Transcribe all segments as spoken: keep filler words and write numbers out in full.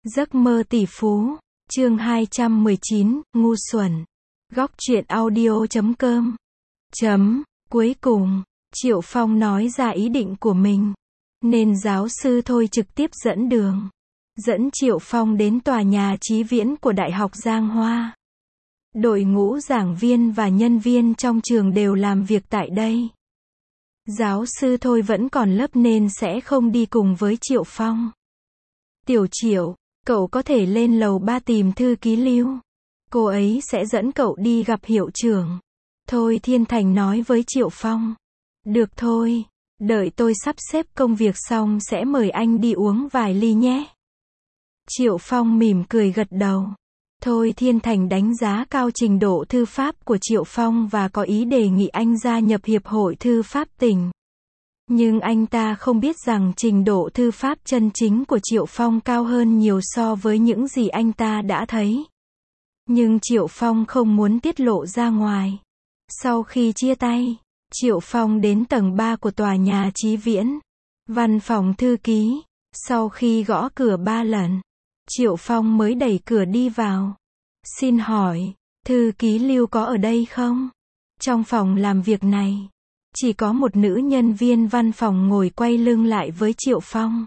Giấc mơ tỷ phú, chương hai trăm mười chín, ngu xuẩn. Góc truyện audio chấm com. Chấm, cuối cùng, Triệu Phong nói ra ý định của mình. Nên giáo sư Thôi trực tiếp dẫn đường. Dẫn Triệu Phong đến tòa nhà Chí Viễn của Đại học Giang Hoa. Đội ngũ giảng viên và nhân viên trong trường đều làm việc tại đây. Giáo sư Thôi vẫn còn lớp nên sẽ không đi cùng với Triệu Phong. Tiểu Triệu, cậu có thể lên lầu ba tìm thư ký Lưu. Cô ấy sẽ dẫn cậu đi gặp hiệu trưởng. Thôi Thiên Thành nói với Triệu Phong. Được thôi, đợi tôi sắp xếp công việc xong sẽ mời anh đi uống vài ly nhé. Triệu Phong mỉm cười gật đầu. Thôi Thiên Thành đánh giá cao trình độ thư pháp của Triệu Phong và có ý đề nghị anh gia nhập Hiệp hội Thư pháp tỉnh. Nhưng anh ta không biết rằng trình độ thư pháp chân chính của Triệu Phong cao hơn nhiều so với những gì anh ta đã thấy. Nhưng Triệu Phong không muốn tiết lộ ra ngoài. Sau khi chia tay, Triệu Phong đến tầng ba của tòa nhà Chí Viễn, văn phòng thư ký. Sau khi gõ cửa ba lần, Triệu Phong mới đẩy cửa đi vào. Xin hỏi, thư ký Lưu có ở đây không? Trong phòng làm việc này, chỉ có một nữ nhân viên văn phòng ngồi quay lưng lại với Triệu Phong.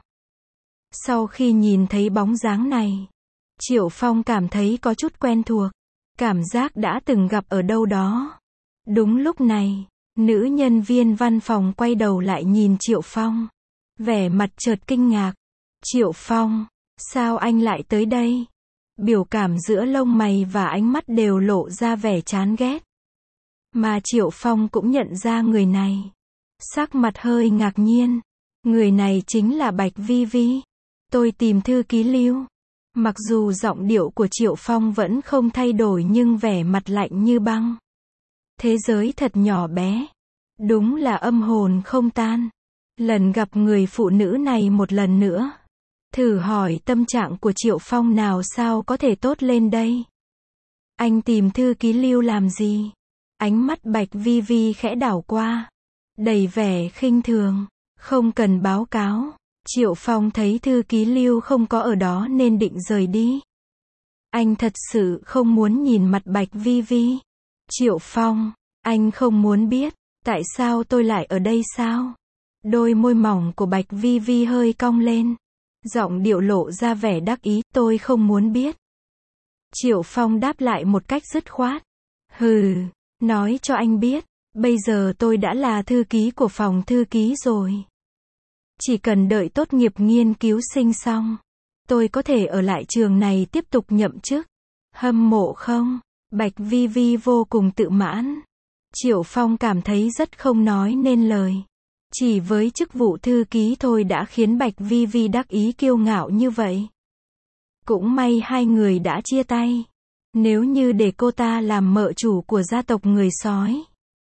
Sau khi nhìn thấy bóng dáng này, Triệu Phong cảm thấy có chút quen thuộc, cảm giác đã từng gặp ở đâu đó. Đúng lúc này, nữ nhân viên văn phòng quay đầu lại nhìn Triệu Phong, vẻ mặt chợt kinh ngạc. Triệu Phong, sao anh lại tới đây? Biểu cảm giữa lông mày và ánh mắt đều lộ ra vẻ chán ghét. Mà Triệu Phong cũng nhận ra người này. Sắc mặt hơi ngạc nhiên. Người này chính là Bạch Vi Vi. Tôi tìm thư ký Lưu. Mặc dù giọng điệu của Triệu Phong vẫn không thay đổi nhưng vẻ mặt lạnh như băng. Thế giới thật nhỏ bé. Đúng là âm hồn không tan. Lần gặp người phụ nữ này một lần nữa. Thử hỏi tâm trạng của Triệu Phong nào sao có thể tốt lên đây? Anh tìm thư ký Lưu làm gì? Ánh mắt Bạch Vi Vi khẽ đảo qua, đầy vẻ khinh thường. Không cần báo cáo. Triệu Phong thấy thư ký Lưu không có ở đó nên định rời đi. Anh thật sự không muốn nhìn mặt Bạch Vi Vi. Triệu Phong, anh không muốn biết, tại sao tôi lại ở đây sao? Đôi môi mỏng của Bạch Vi Vi hơi cong lên. Giọng điệu lộ ra vẻ đắc ý, tôi không muốn biết. Triệu Phong đáp lại một cách dứt khoát. Hừ, nói cho anh biết, bây giờ tôi đã là thư ký của phòng thư ký rồi. Chỉ cần đợi tốt nghiệp nghiên cứu sinh xong, tôi có thể ở lại trường này tiếp tục nhậm chức. Hâm mộ không? Bạch Vi Vi vô cùng tự mãn. Triệu Phong cảm thấy rất không nói nên lời. Chỉ với chức vụ thư ký thôi đã khiến Bạch Vi Vi đắc ý kiêu ngạo như vậy. Cũng may hai người đã chia tay. Nếu như để cô ta làm mợ chủ của gia tộc người sói,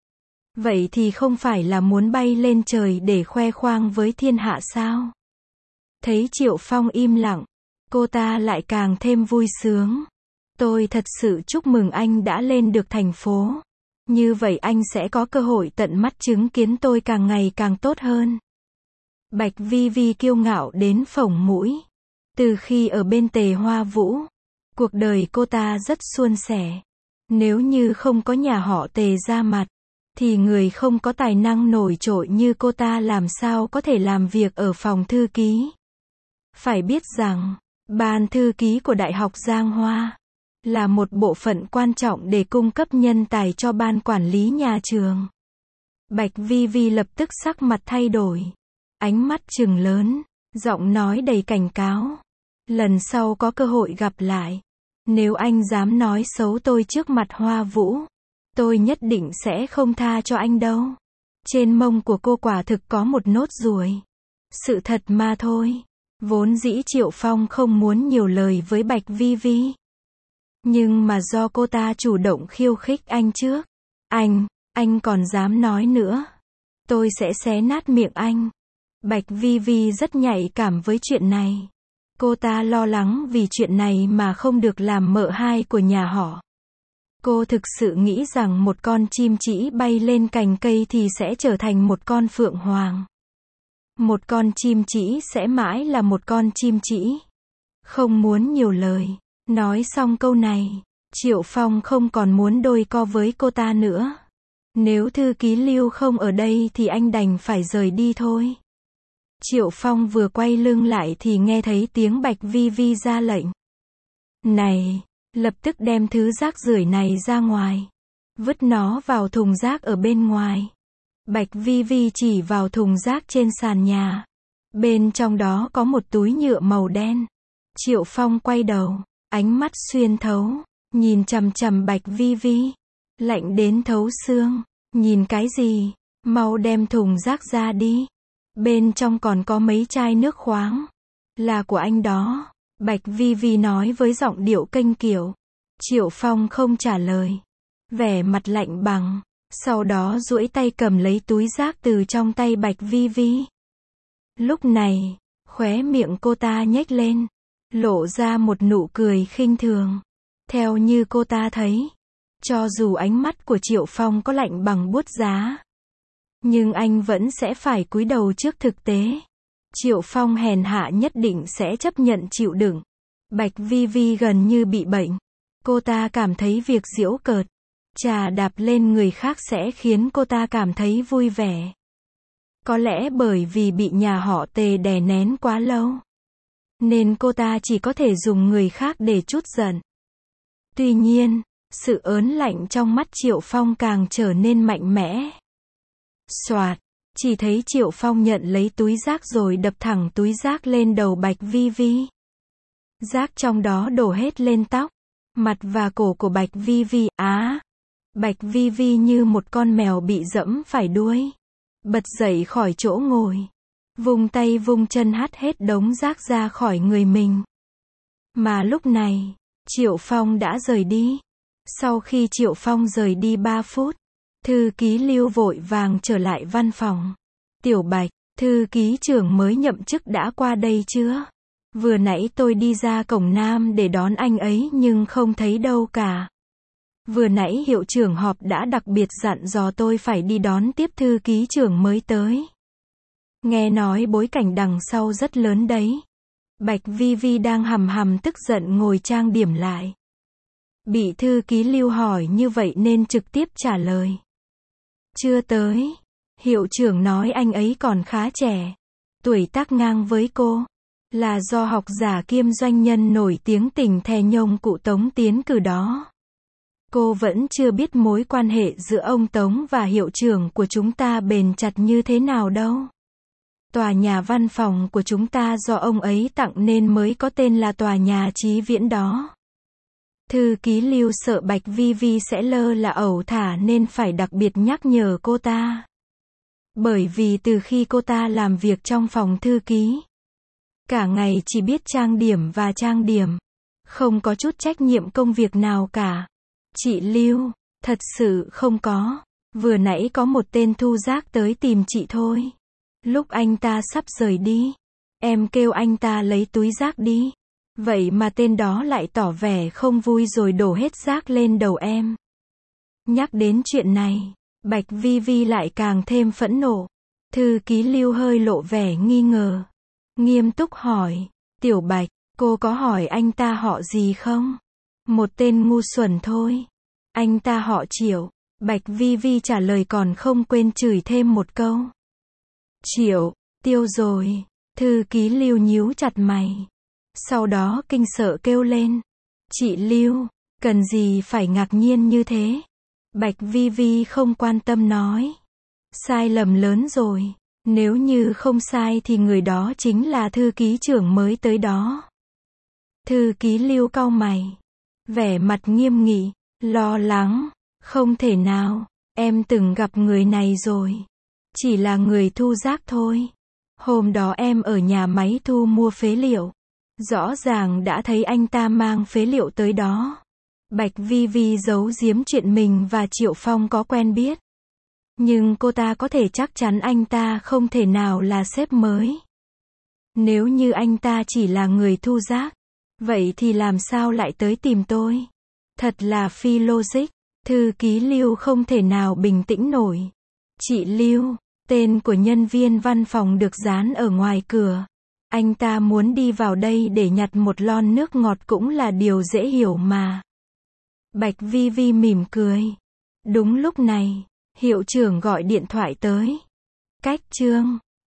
vậy thì không phải là muốn bay lên trời để khoe khoang với thiên hạ sao? Thấy Triệu Phong im lặng, cô ta lại càng thêm vui sướng. Tôi thật sự chúc mừng anh đã lên được thành phố. Như vậy anh sẽ có cơ hội tận mắt chứng kiến tôi càng ngày càng tốt hơn. Bạch Vi Vi kiêu ngạo đến phồng mũi. Từ khi ở bên Tề Hoa Vũ, cuộc đời cô ta rất suôn sẻ. Nếu như không có nhà họ Tề ra mặt, thì người không có tài năng nổi trội như cô ta làm sao có thể làm việc ở phòng thư ký. Phải biết rằng, ban thư ký của Đại học Giang Hoa là một bộ phận quan trọng để cung cấp nhân tài cho ban quản lý nhà trường. Bạch Vi Vi lập tức sắc mặt thay đổi. Ánh mắt trừng lớn, giọng nói đầy cảnh cáo. Lần sau có cơ hội gặp lại, nếu anh dám nói xấu tôi trước mặt Hoa Vũ, tôi nhất định sẽ không tha cho anh đâu. Trên mông của cô quả thực có một nốt ruồi. Sự thật mà thôi. Vốn dĩ Triệu Phong không muốn nhiều lời với Bạch Vi Vi. Nhưng mà do cô ta chủ động khiêu khích anh trước. Anh, anh còn dám nói nữa. Tôi sẽ xé nát miệng anh. Bạch Vi Vi rất nhạy cảm với chuyện này. Cô ta lo lắng vì chuyện này mà không được làm mợ hai của nhà họ. Cô thực sự nghĩ rằng một con chim chỉ bay lên cành cây thì sẽ trở thành một con phượng hoàng. Một con chim chỉ sẽ mãi là một con chim chỉ. Không muốn nhiều lời. Nói xong câu này, Triệu Phong không còn muốn đôi co với cô ta nữa. Nếu thư ký Lưu không ở đây thì anh đành phải rời đi thôi. Triệu Phong vừa quay lưng lại thì nghe thấy tiếng Bạch Vi Vi ra lệnh. Này, lập tức đem thứ rác rưởi này ra ngoài. Vứt nó vào thùng rác ở bên ngoài. Bạch Vi Vi chỉ vào thùng rác trên sàn nhà. Bên trong đó có một túi nhựa màu đen. Triệu Phong quay đầu, ánh mắt xuyên thấu, nhìn chằm chằm Bạch Vi Vi. Lạnh đến thấu xương. Nhìn cái gì? Mau đem thùng rác ra đi. Bên trong còn có mấy chai nước khoáng. Là của anh đó. Bạch Vi Vi nói với giọng điệu kênh kiệu. Triệu Phong không trả lời. Vẻ mặt lạnh bằng. Sau đó duỗi tay cầm lấy túi rác từ trong tay Bạch Vi Vi. Lúc này, khóe miệng cô ta nhếch lên. Lộ ra một nụ cười khinh thường. Theo như cô ta thấy, cho dù ánh mắt của Triệu Phong có lạnh bằng buốt giá, nhưng anh vẫn sẽ phải cúi đầu trước thực tế. Triệu Phong hèn hạ nhất định sẽ chấp nhận chịu đựng. Bạch Vi Vi gần như bị bệnh. Cô ta cảm thấy việc giễu cợt, chà đạp lên người khác sẽ khiến cô ta cảm thấy vui vẻ. Có lẽ bởi vì bị nhà họ Tề đè nén quá lâu, nên cô ta chỉ có thể dùng người khác để trút giận. Tuy nhiên, sự ớn lạnh trong mắt Triệu Phong càng trở nên mạnh mẽ. Soạt, chỉ thấy Triệu Phong nhận lấy túi rác rồi đập thẳng túi rác lên đầu Bạch Vi Vi. Rác trong đó đổ hết lên tóc, mặt và cổ của Bạch Vi Vi. Á! Bạch Vi Vi như một con mèo bị dẫm phải đuôi. Bật dậy khỏi chỗ ngồi. Vung tay vung chân hất hết đống rác ra khỏi người mình. Mà lúc này, Triệu Phong đã rời đi. Sau khi Triệu Phong rời đi ba phút, thư ký Lưu vội vàng trở lại văn phòng. Tiểu Bạch, thư ký trưởng mới nhậm chức đã qua đây chưa? Vừa nãy tôi đi ra cổng Nam để đón anh ấy nhưng không thấy đâu cả. Vừa nãy hiệu trưởng họp đã đặc biệt dặn dò tôi phải đi đón tiếp thư ký trưởng mới tới. Nghe nói bối cảnh đằng sau rất lớn đấy. Bạch Vi Vi đang hầm hầm tức giận ngồi trang điểm lại. Bị thư ký Lưu hỏi như vậy nên trực tiếp trả lời. Chưa tới. Hiệu trưởng nói anh ấy còn khá trẻ. Tuổi tác ngang với cô. Là do học giả kiêm doanh nhân nổi tiếng Tỉnh Thè Nhông cụ Tống tiến cử đó. Cô vẫn chưa biết mối quan hệ giữa ông Tống và hiệu trưởng của chúng ta bền chặt như thế nào đâu. Tòa nhà văn phòng của chúng ta do ông ấy tặng nên mới có tên là tòa nhà Chí Viễn đó. Thư ký Lưu sợ Bạch Vi Vi sẽ lơ là ẩu thả nên phải đặc biệt nhắc nhở cô ta. Bởi vì từ khi cô ta làm việc trong phòng thư ký, cả ngày chỉ biết trang điểm và trang điểm, không có chút trách nhiệm công việc nào cả. Chị Lưu, thật sự không có. Vừa nãy có một tên thu rác tới tìm chị thôi. Lúc anh ta sắp rời đi, em kêu anh ta lấy túi rác đi. Vậy mà tên đó lại tỏ vẻ không vui rồi đổ hết rác lên đầu em. Nhắc đến chuyện này, Bạch Vi Vi lại càng thêm phẫn nộ. Thư ký Lưu hơi lộ vẻ nghi ngờ. Nghiêm túc hỏi, Tiểu Bạch, cô có hỏi anh ta họ gì không? Một tên ngu xuẩn thôi. Anh ta họ Triệu. Bạch Vi Vi trả lời còn không quên chửi thêm một câu. Triệu, tiêu rồi. Thư ký Lưu nhíu chặt mày. Sau đó kinh sợ kêu lên. Chị Lưu, cần gì phải ngạc nhiên như thế? Bạch Vi Vi không quan tâm nói. Sai lầm lớn rồi. Nếu như không sai thì người đó chính là thư ký trưởng mới tới đó. Thư ký Lưu cau mày. Vẻ mặt nghiêm nghị, lo lắng. Không thể nào, em từng gặp người này rồi. Chỉ là người thu rác thôi. Hôm đó em ở nhà máy thu mua phế liệu. Rõ ràng đã thấy anh ta mang phế liệu tới đó. Bạch Vi Vi giấu giếm chuyện mình và Triệu Phong có quen biết. Nhưng cô ta có thể chắc chắn anh ta không thể nào là sếp mới. Nếu như anh ta chỉ là người thu rác, vậy thì làm sao lại tới tìm tôi? Thật là phi logic. Thư ký Lưu không thể nào bình tĩnh nổi. Chị Lưu, tên của nhân viên văn phòng được dán ở ngoài cửa. Anh ta muốn đi vào đây để nhặt một lon nước ngọt cũng là điều dễ hiểu mà. Bạch Vi Vi mỉm cười. Đúng lúc này, hiệu trưởng gọi điện thoại tới. Cách chương